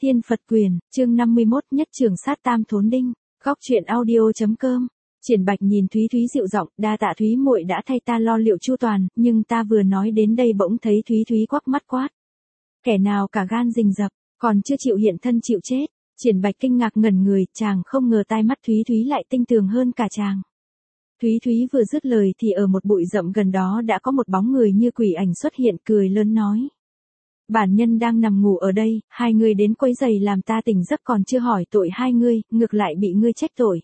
Thiên Phật Quyền, chương 51 nhất trường sát tam thốn đinh, góc truyện audio.com. Triển Bạch nhìn Thúy Thúy dịu giọng, đa tạ Thúy muội đã thay ta lo liệu chu toàn, nhưng ta vừa nói đến đây bỗng thấy Thúy Thúy quắc mắt quát. Kẻ nào cả gan rình rập, còn chưa chịu hiện thân chịu chết. Triển Bạch kinh ngạc ngẩn người, chàng không ngờ tai mắt Thúy Thúy lại tinh tường hơn cả chàng. Thúy Thúy vừa dứt lời thì ở một bụi rậm gần đó đã có một bóng người như quỷ ảnh xuất hiện, cười lớn nói. Bản nhân đang nằm ngủ ở đây, hai người đến quấy giày làm ta tỉnh giấc còn chưa hỏi tội hai ngươi, ngược lại bị ngươi trách tội.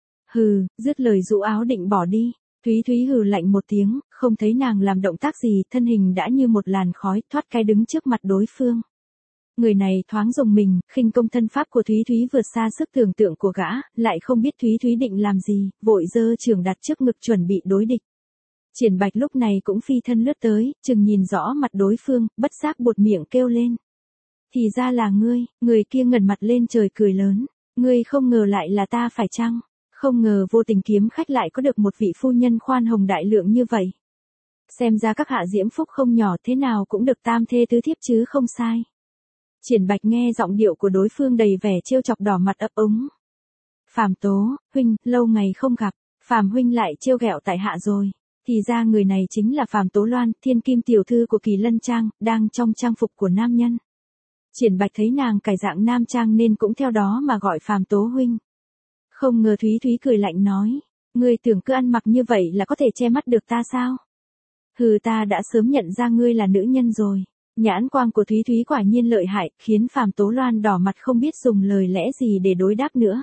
Hừ, dứt lời rũ áo định bỏ đi. Thúy Thúy hừ lạnh một tiếng, không thấy nàng làm động tác gì, thân hình đã như một làn khói thoát cái đứng trước mặt đối phương. Người này thoáng rùng mình, khinh công thân pháp của Thúy Thúy vượt xa sức tưởng tượng của gã, lại không biết Thúy Thúy định làm gì, vội giơ chưởng đặt trước ngực chuẩn bị đối địch. Triển Bạch lúc này cũng phi thân lướt tới, chừng nhìn rõ mặt đối phương, bất giác buột miệng kêu lên. Thì ra là ngươi, người kia ngẩng mặt lên trời cười lớn. Ngươi không ngờ lại là ta phải chăng? Không ngờ vô tình kiếm khách lại có được một vị phu nhân khoan hồng đại lượng như vậy. Xem ra các hạ diễm phúc không nhỏ, thế nào cũng được tam thê tứ thiếp chứ không sai. Triển Bạch nghe giọng điệu của đối phương đầy vẻ trêu chọc, đỏ mặt ấp úng. Phàm Tố, huynh, lâu ngày không gặp, Phàm huynh lại trêu ghẹo tại hạ rồi. Thì ra người này chính là Phàm Tố Loan, thiên kim tiểu thư của Kỳ Lân Trang, đang trong trang phục của nam nhân. Triển Bạch thấy nàng cải dạng nam trang nên cũng theo đó mà gọi Phàm Tố huynh. Không ngờ Thúy Thúy cười lạnh nói, ngươi tưởng cứ ăn mặc như vậy là có thể che mắt được ta sao? Hừ, ta đã sớm nhận ra ngươi là nữ nhân rồi. Nhãn quang của Thúy Thúy quả nhiên lợi hại, khiến Phàm Tố Loan đỏ mặt không biết dùng lời lẽ gì để đối đáp nữa.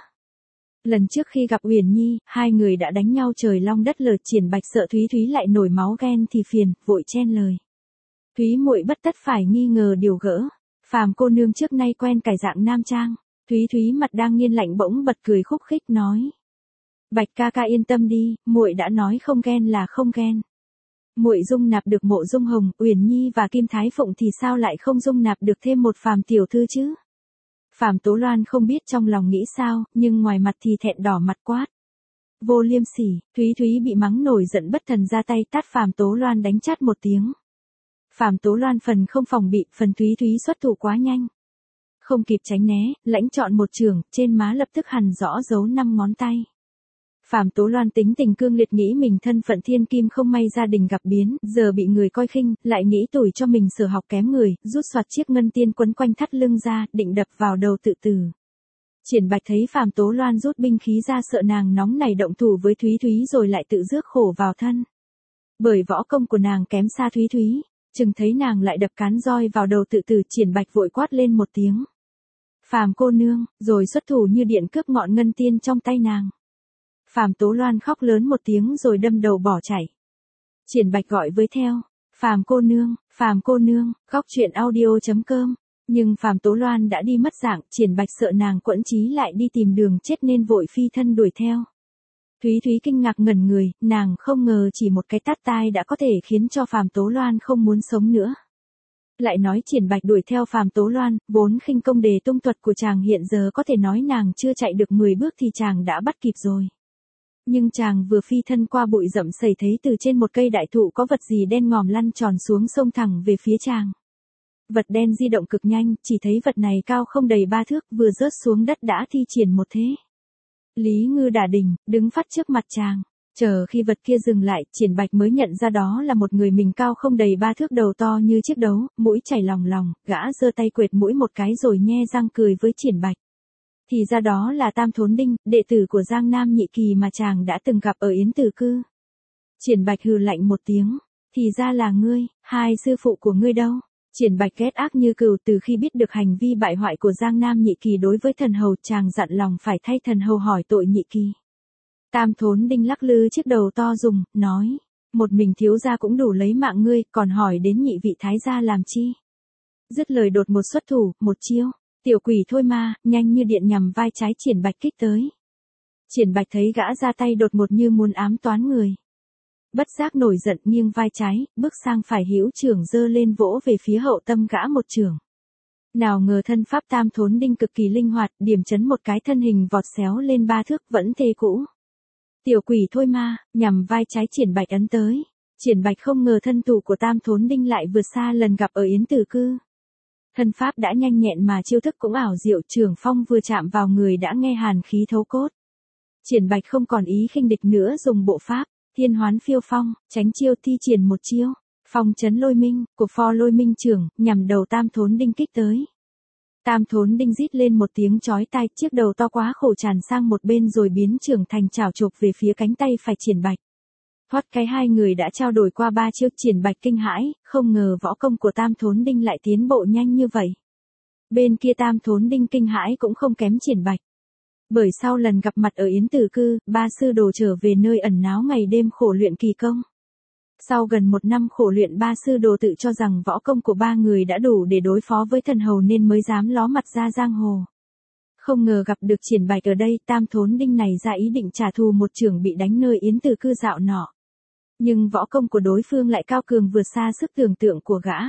Lần trước khi gặp Uyển Nhi, hai người đã đánh nhau trời long đất lở. Triển Bạch sợ Thúy Thúy lại nổi máu ghen thì phiền, vội chen lời. Thúy muội bất tất phải nghi ngờ điều gỡ. Phàm cô nương trước nay quen cải dạng nam trang. Thúy Thúy mặt đang nghiêng lạnh bỗng bật cười khúc khích nói. Bạch ca ca yên tâm đi, muội đã nói không ghen là không ghen. Muội dung nạp được Mộ Dung Hồng, Uyển Nhi và Kim Thái Phụng thì sao lại không dung nạp được thêm một Phàm tiểu thư chứ? Phàm Tố Loan không biết trong lòng nghĩ sao, nhưng ngoài mặt thì thẹn đỏ mặt quát. Vô liêm sỉ. Thúy Thúy bị mắng nổi giận bất thần ra tay tát Phàm Tố Loan đánh chát một tiếng. Phàm Tố Loan phần không phòng bị, phần Thúy Thúy xuất thủ quá nhanh. Không kịp tránh né, lãnh chọn một chưởng, trên má lập tức hằn rõ dấu 5 ngón tay. Phàm Tố Loan tính tình cương liệt, nghĩ mình thân phận thiên kim không may gia đình gặp biến, giờ bị người coi khinh, lại nghĩ tuổi cho mình sở học kém người, rút soạt chiếc ngân tiên quấn quanh thắt lưng ra, định đập vào đầu tự tử. Triển Bạch thấy Phàm Tố Loan rút binh khí ra, sợ nàng nóng nảy động thủ với Thúy Thúy rồi lại tự rước khổ vào thân. Bởi võ công của nàng kém xa Thúy Thúy, chừng thấy nàng lại đập cán roi vào đầu tự tử, Triển Bạch vội quát lên một tiếng. Phàm cô nương, rồi xuất thủ như điện cướp ngọn ngân tiên trong tay nàng. Phàm Tố Loan khóc lớn một tiếng rồi đâm đầu bỏ chạy. Triển Bạch gọi với theo, Phàm cô nương, góc truyện audio.com. Nhưng Phàm Tố Loan đã đi mất dạng, Triển Bạch sợ nàng quẫn chí lại đi tìm đường chết nên vội phi thân đuổi theo. Thúy Thúy kinh ngạc ngẩn người, nàng không ngờ chỉ một cái tát tai đã có thể khiến cho Phàm Tố Loan không muốn sống nữa. Lại nói Triển Bạch đuổi theo Phàm Tố Loan, vốn khinh công đề tung thuật của chàng hiện giờ có thể nói nàng chưa chạy được 10 bước thì chàng đã bắt kịp rồi. Nhưng chàng vừa phi thân qua bụi rậm sầy thấy từ trên một cây đại thụ có vật gì đen ngòm lăn tròn xuống sông thẳng về phía chàng. Vật đen di động cực nhanh, chỉ thấy vật này cao không đầy 3 thước, vừa rớt xuống đất đã thi triển một thế. Lý Ngư Đả Đỉnh, đứng phát trước mặt chàng. Chờ khi vật kia dừng lại, Triển Bạch mới nhận ra đó là một người mình cao không đầy 3 thước, đầu to như chiếc đấu, mũi chảy lòng lòng, gã giơ tay quệt mũi một cái rồi nhe răng cười với Triển Bạch. Thì ra đó là Tam Thốn Đinh, đệ tử của Giang Nam Nhị Kỳ mà chàng đã từng gặp ở Yến Tử Cư. Triển Bạch hừ lạnh một tiếng, thì ra là ngươi, hai sư phụ của ngươi đâu? Triển Bạch ghét ác như cừu, từ khi biết được hành vi bại hoại của Giang Nam Nhị Kỳ đối với thần hầu, chàng dặn lòng phải thay thần hầu hỏi tội Nhị Kỳ. Tam Thốn Đinh lắc lư chiếc đầu to dùng, nói, một mình thiếu gia cũng đủ lấy mạng ngươi, còn hỏi đến nhị vị thái gia làm chi? Dứt lời đột một xuất thủ, một chiêu, tiểu quỷ thôi ma, nhanh như điện nhằm vai trái Triển Bạch kích tới. Triển Bạch thấy gã ra tay đột ngột như muốn ám toán người. Bất giác nổi giận, nghiêng vai trái, bước sang phải, hữu chưởng giơ lên vỗ về phía hậu tâm gã một chưởng. Nào ngờ thân pháp Tam Thốn Đinh cực kỳ linh hoạt, điểm chấn một cái thân hình vọt xéo lên 3 thước vẫn thê cũ. Tiểu quỷ thôi ma, nhằm vai trái Triển Bạch ấn tới. Triển Bạch không ngờ thân thủ của Tam Thốn Đinh lại vượt xa lần gặp ở Yến Tử Cư. Thân pháp đã nhanh nhẹn mà chiêu thức cũng ảo diệu, Trường Phong vừa chạm vào người đã nghe hàn khí thấu cốt. Triển Bạch không còn ý khinh địch nữa, dùng bộ pháp Thiên Hoán Phiêu Phong, tránh chiêu thi triển một chiêu Phong Chấn Lôi Minh, của pho Lôi Minh trưởng, nhằm đầu Tam Thốn Đinh kích tới. Tam Thốn Đinh rít lên một tiếng chói tai, chiếc đầu to quá khổ tràn sang một bên rồi biến trưởng thành chảo chộp về phía cánh tay phải Triển Bạch. Thoát cái hai người đã trao đổi qua 3 chiêu, Triển Bạch kinh hãi, không ngờ võ công của Tam Thốn Đinh lại tiến bộ nhanh như vậy. Bên kia Tam Thốn Đinh kinh hãi cũng không kém Triển Bạch. Bởi sau lần gặp mặt ở Yến Tử Cư, ba sư đồ trở về nơi ẩn náu ngày đêm khổ luyện kỳ công. Sau gần 1 năm khổ luyện, ba sư đồ tự cho rằng võ công của ba người đã đủ để đối phó với thần hầu nên mới dám ló mặt ra giang hồ. Không ngờ gặp được Triển Bạch ở đây, Tam Thốn Đinh này ra ý định trả thù một trưởng bị đánh nơi Yến Tử Cư dạo nọ. Nhưng võ công của đối phương lại cao cường vượt xa sức tưởng tượng của gã.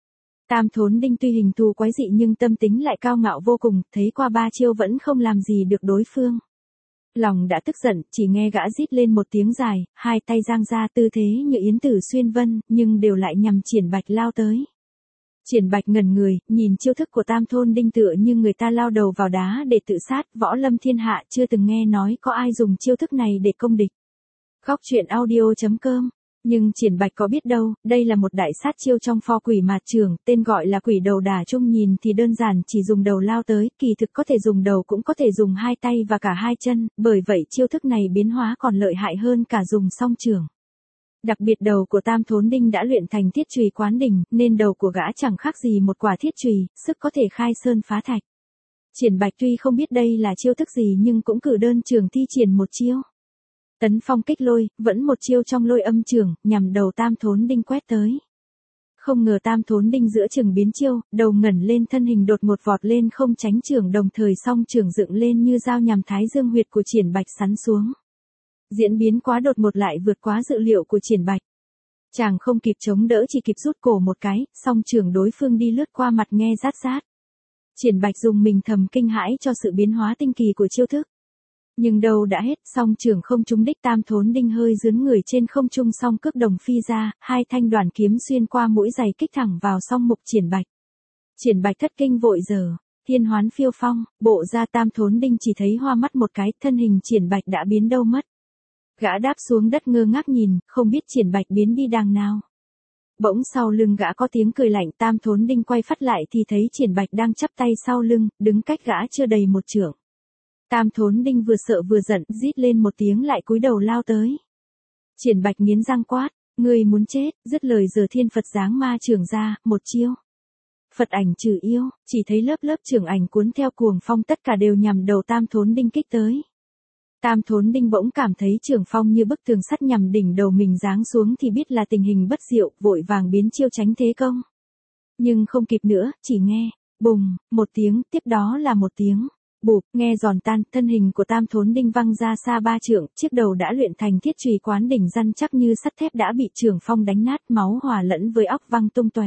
Tam Thốn Đinh tuy hình thù quái dị nhưng tâm tính lại cao ngạo vô cùng, thấy qua 3 chiêu vẫn không làm gì được đối phương. Lòng đã tức giận, chỉ nghe gã rít lên một tiếng dài, hai tay giang ra tư thế như yến tử xuyên vân, nhưng đều lại nhằm Triển Bạch lao tới. Triển Bạch ngẩn người, nhìn chiêu thức của Tam Thốn Đinh tựa như người ta lao đầu vào đá để tự sát, võ lâm thiên hạ chưa từng nghe nói có ai dùng chiêu thức này để công địch. Góc truyện audio.com. Nhưng Triển Bạch có biết đâu, đây là một đại sát chiêu trong pho quỷ mạt trường, tên gọi là quỷ đầu đả trung, nhìn thì đơn giản chỉ dùng đầu lao tới, kỳ thực có thể dùng đầu cũng có thể dùng hai tay và cả hai chân, bởi vậy chiêu thức này biến hóa còn lợi hại hơn cả dùng song trường. Đặc biệt đầu của Tam Thốn Đinh đã luyện thành thiết chùy quán đỉnh, nên đầu của gã chẳng khác gì một quả thiết chùy, sức có thể khai sơn phá thạch. Triển Bạch tuy không biết đây là chiêu thức gì nhưng cũng cử đơn trường thi triển một chiêu. Tấn phong kích lôi, vẫn một chiêu trong lôi âm trường, nhằm đầu Tam Thốn Đinh quét tới. Không ngờ Tam Thốn Đinh giữa chừng biến chiêu, đầu ngẩng lên, thân hình đột ngột vọt lên không tránh trường, đồng thời song trường dựng lên như dao nhằm thái dương huyệt của Triển Bạch sắn xuống. Diễn biến quá đột ngột lại vượt quá dự liệu của Triển Bạch. Chàng không kịp chống đỡ, chỉ kịp rút cổ một cái, song trường đối phương đi lướt qua mặt nghe rát rát. Triển Bạch dùng mình thầm kinh hãi cho sự biến hóa tinh kỳ của chiêu thức. Nhưng đâu đã hết, song trường không trúng đích, Tam Thốn Đinh hơi dướn người trên không trung, song cước đồng phi ra, hai thanh đoàn kiếm xuyên qua mũi giày kích thẳng vào song mục Triển Bạch. Triển Bạch thất kinh vội giở, Thiên Hoán Phiêu Phong, bộ ra Tam Thốn Đinh chỉ thấy hoa mắt một cái, thân hình Triển Bạch đã biến đâu mất. Gã đáp xuống đất ngơ ngác nhìn, không biết Triển Bạch biến đi đàng nào. Bỗng sau lưng gã có tiếng cười lạnh, Tam Thốn Đinh quay phát lại thì thấy Triển Bạch đang chắp tay sau lưng, đứng cách gã chưa đầy một trượng. Tam Thốn Đinh vừa sợ vừa giận, rít lên một tiếng lại cúi đầu lao tới. Triển Bạch nghiến răng quát, ngươi muốn chết, dứt lời giở thiên Phật giáng ma trưởng ra, một chiêu. Phật ảnh trừ yêu, chỉ thấy lớp lớp trưởng ảnh cuốn theo cuồng phong, tất cả đều nhằm đầu Tam Thốn Đinh kích tới. Tam Thốn Đinh bỗng cảm thấy trường phong như bức tường sắt nhằm đỉnh đầu mình giáng xuống thì biết là tình hình bất diệu, vội vàng biến chiêu tránh thế công. Nhưng không kịp nữa, chỉ nghe, bùng, một tiếng, tiếp đó là một tiếng. Bụp, nghe giòn tan, thân hình của Tam Thốn Đinh văng ra xa 3 trượng, chiếc đầu đã luyện thành thiết chùy quán đỉnh răn chắc như sắt thép đã bị trường phong đánh nát, máu hòa lẫn với óc văng tung tóe.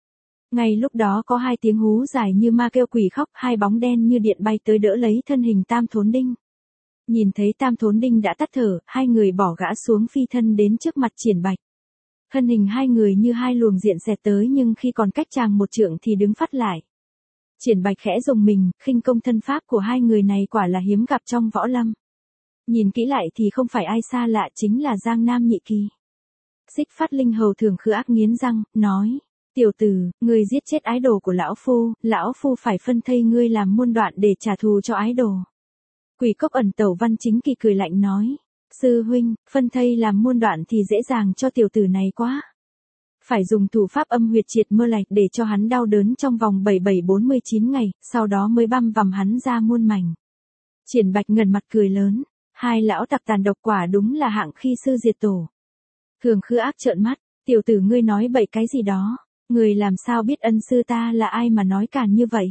Ngay lúc đó có 2 tiếng hú dài như ma kêu quỷ khóc, 2 bóng đen như điện bay tới đỡ lấy thân hình Tam Thốn Đinh. Nhìn thấy Tam Thốn Đinh đã tắt thở, 2 người bỏ gã xuống phi thân đến trước mặt Triển Bạch. Thân hình 2 người như 2 luồng diện xẹt tới, nhưng khi còn cách chàng một trượng thì đứng phát lại. Triển Bạch khẽ rùng mình, khinh công thân pháp của 2 người này quả là hiếm gặp trong võ lâm. Nhìn kỹ lại thì không phải ai xa lạ, chính là Giang Nam Nhị Kỳ. Xích Phát Linh Hầu Thường Khư Ác nghiến răng, nói, tiểu tử, ngươi giết chết ái đồ của lão phu phải phân thây ngươi làm muôn đoạn để trả thù cho ái đồ. Quỷ Cốc Ẩn Tẩu Văn Chính Kỳ cười lạnh nói, sư huynh, phân thây làm muôn đoạn thì dễ dàng cho tiểu tử này quá. Phải dùng thủ pháp âm huyệt triệt mơ lạch để cho hắn đau đớn trong vòng 7749 ngày, sau đó mới băm vằm hắn ra muôn mảnh. Triển Bạch ngẩn mặt cười lớn, 2 lão tặc tàn độc quả đúng là hạng khi sư diệt tổ. Thường Khư Ác trợn mắt, tiểu tử ngươi nói bậy cái gì đó, người làm sao biết ân sư ta là ai mà nói càn như vậy.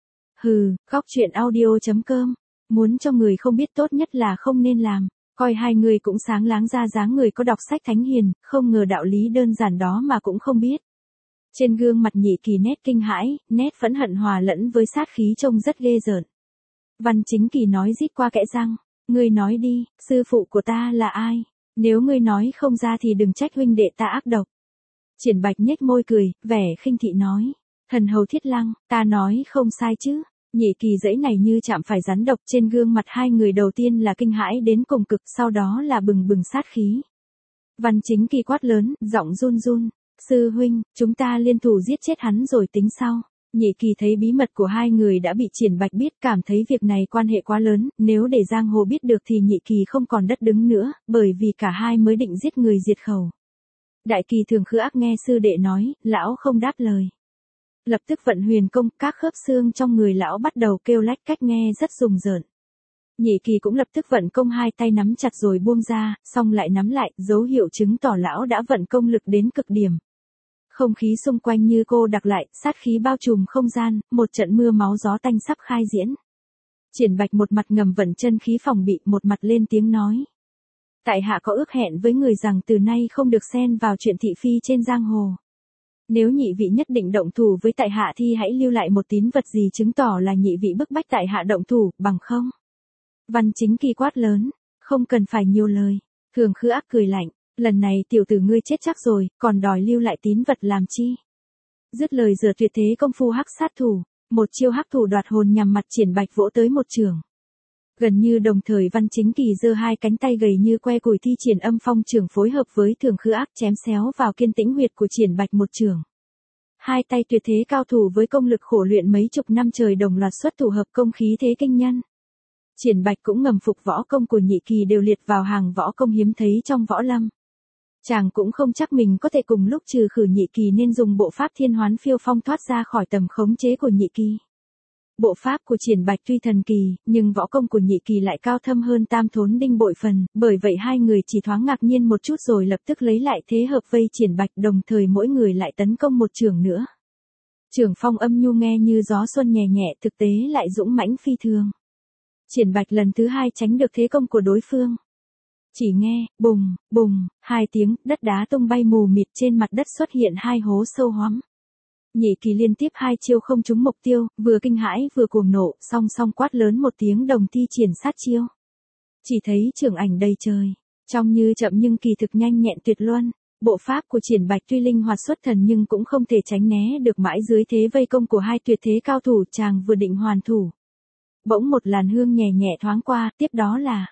Hừ, góc truyện audio.com, muốn cho người không biết tốt nhất là không nên làm. Coi 2 người cũng sáng láng ra dáng người có đọc sách thánh hiền, không ngờ đạo lý đơn giản đó mà cũng không biết. Trên gương mặt Nhị Kỳ nét kinh hãi, nét phẫn hận hòa lẫn với sát khí trông rất ghê rợn. Văn Chính Kỳ nói rít qua kẽ răng, ngươi nói đi, sư phụ của ta là ai? Nếu ngươi nói không ra thì đừng trách huynh đệ ta ác độc. Triển Bạch nhếch môi cười, vẻ khinh thị nói, Thần hầu Thiết Lăng, ta nói không sai chứ. Nhị Kỳ dãy này như chạm phải rắn độc, trên gương mặt hai người đầu tiên là kinh hãi đến cùng cực, sau đó là bừng bừng sát khí. Văn Chính Kỳ quát lớn, giọng run run, sư huynh, chúng ta liên thủ giết chết hắn rồi tính sau. Nhị Kỳ thấy bí mật của hai người đã bị Triển Bạch biết, cảm thấy việc này quan hệ quá lớn, nếu để giang hồ biết được thì Nhị Kỳ không còn đất đứng nữa, bởi vì cả hai mới định giết người diệt khẩu. Đại Kỳ Thường Khư Ác nghe sư đệ nói, lão không đáp lời. Lập tức vận huyền công, các khớp xương trong người lão bắt đầu kêu lách cách nghe rất rùng rợn. Nhị Kỳ cũng lập tức vận công, hai tay nắm chặt rồi buông ra, xong lại nắm lại, dấu hiệu chứng tỏ lão đã vận công lực đến cực điểm. Không khí xung quanh như cô đặc lại, sát khí bao trùm không gian, một trận mưa máu gió tanh sắp khai diễn. Triển Bạch một mặt ngầm vận chân khí phòng bị, một mặt lên tiếng nói. Tại hạ có ước hẹn với người rằng từ nay không được xen vào chuyện thị phi trên giang hồ. Nếu nhị vị nhất định động thủ với tại hạ thì hãy lưu lại một tín vật gì chứng tỏ là nhị vị bức bách tại hạ động thủ, bằng không. Văn Chính Kỳ quát lớn, không cần phải nhiều lời. Thường Khư Ác cười lạnh, lần này tiểu tử ngươi chết chắc rồi, còn đòi lưu lại tín vật làm chi. Dứt lời giở tuyệt thế công phu hắc sát thủ, một chiêu hắc thủ đoạt hồn nhằm mặt Triển Bạch vỗ tới một chưởng. Gần như đồng thời Văn Chính Kỳ giơ hai cánh tay gầy như que củi thi triển Âm Phong chưởng phối hợp với Thường Khư Ác chém xéo vào kiên tĩnh huyệt của Triển Bạch một chưởng. Hai tay tuyệt thế cao thủ với công lực khổ luyện mấy chục năm trời đồng loạt xuất thủ hợp công khí thế kinh nhân. Triển Bạch cũng ngầm phục võ công của Nhị Kỳ đều liệt vào hàng võ công hiếm thấy trong võ lâm. Chàng cũng không chắc mình có thể cùng lúc trừ khử Nhị Kỳ nên dùng bộ pháp Thiên Hoán Phiêu Phong thoát ra khỏi tầm khống chế của Nhị Kỳ. Bộ pháp của Triển Bạch tuy thần kỳ, nhưng võ công của Nhị Kỳ lại cao thâm hơn Tam Thốn Đinh bội phần, bởi vậy hai người chỉ thoáng ngạc nhiên một chút rồi lập tức lấy lại thế hợp vây Triển Bạch, đồng thời mỗi người lại tấn công một chưởng nữa. Chưởng phong âm nhu nghe như gió xuân nhẹ nhẹ, thực tế lại dũng mãnh phi thường. Triển Bạch lần thứ hai tránh được thế công của đối phương. Chỉ nghe, bùng, bùng, hai tiếng, đất đá tung bay mù mịt, trên mặt đất xuất hiện hai hố sâu hoắm. Nhị Kỳ liên tiếp hai chiêu không trúng mục tiêu, vừa kinh hãi vừa cuồng nộ, song song quát lớn một tiếng đồng thi triển sát chiêu. Chỉ thấy chưởng ảnh đầy trời, trông như chậm nhưng kỳ thực nhanh nhẹn tuyệt luân. Bộ pháp của Triển Bạch tuy linh hoạt xuất thần nhưng cũng không thể tránh né được mãi dưới thế vây công của hai tuyệt thế cao thủ, chàng vừa định hoàn thủ. Bỗng một làn hương nhẹ nhẹ thoáng qua, tiếp đó là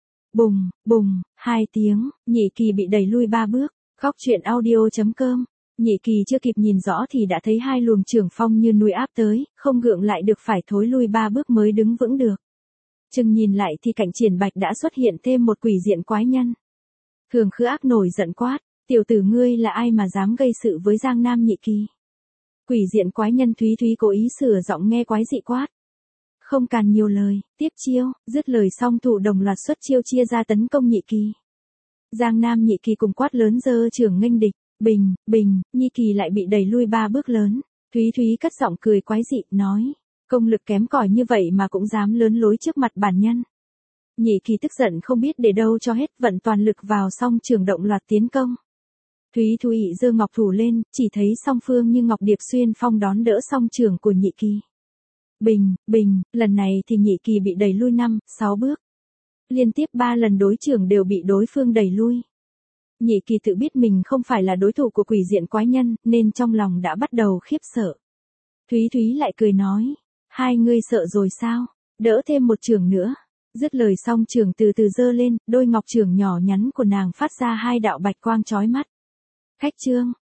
bùng, bùng, hai tiếng, Nhị Kỳ bị đẩy lui ba bước. Góc truyện audio.com. Nhị Kỳ chưa kịp nhìn rõ thì đã thấy hai luồng chưởng phong như núi áp tới, không gượng lại được phải thối lui ba bước mới đứng vững được. Chừng nhìn lại thì cạnh Triển Bạch đã xuất hiện thêm một quỷ diện quái nhân. Thường Khư Ác nổi giận quát, tiểu tử ngươi là ai mà dám gây sự với Giang Nam Nhị Kỳ. Quỷ diện quái nhân Thúy Thúy cố ý sửa giọng nghe quái dị quát. Không cần nhiều lời, tiếp chiêu, dứt lời xong thủ đồng loạt xuất chiêu chia ra tấn công Nhị Kỳ. Giang Nam Nhị Kỳ cùng quát lớn giơ chưởng nghênh địch, bình, bình, Nhị Kỳ lại bị đẩy lui ba bước lớn. Thúy Thúy cất giọng cười quái dị, nói, công lực kém cỏi như vậy mà cũng dám lớn lối trước mặt bản nhân. Nhị Kỳ tức giận không biết để đâu cho hết, vận toàn lực vào song chưởng động loạt tiến công. Thúy Thúy giơ ngọc thủ lên, chỉ thấy song phương như ngọc điệp xuyên phong đón đỡ song chưởng của Nhị Kỳ. Bình, bình, lần này thì Nhị Kỳ bị đẩy lui 5, 6 bước. Liên tiếp 3 lần đối chưởng đều bị đối phương đẩy lui. Nhị Kỳ tự biết mình không phải là đối thủ của quỷ diện quái nhân, nên trong lòng đã bắt đầu khiếp sợ. Thúy Thúy lại cười nói, hai ngươi sợ rồi sao, đỡ thêm một chưởng nữa. Dứt lời xong chưởng từ từ giơ lên, đôi ngọc chưởng nhỏ nhắn của nàng phát ra hai đạo bạch quang chói mắt. Khách trương,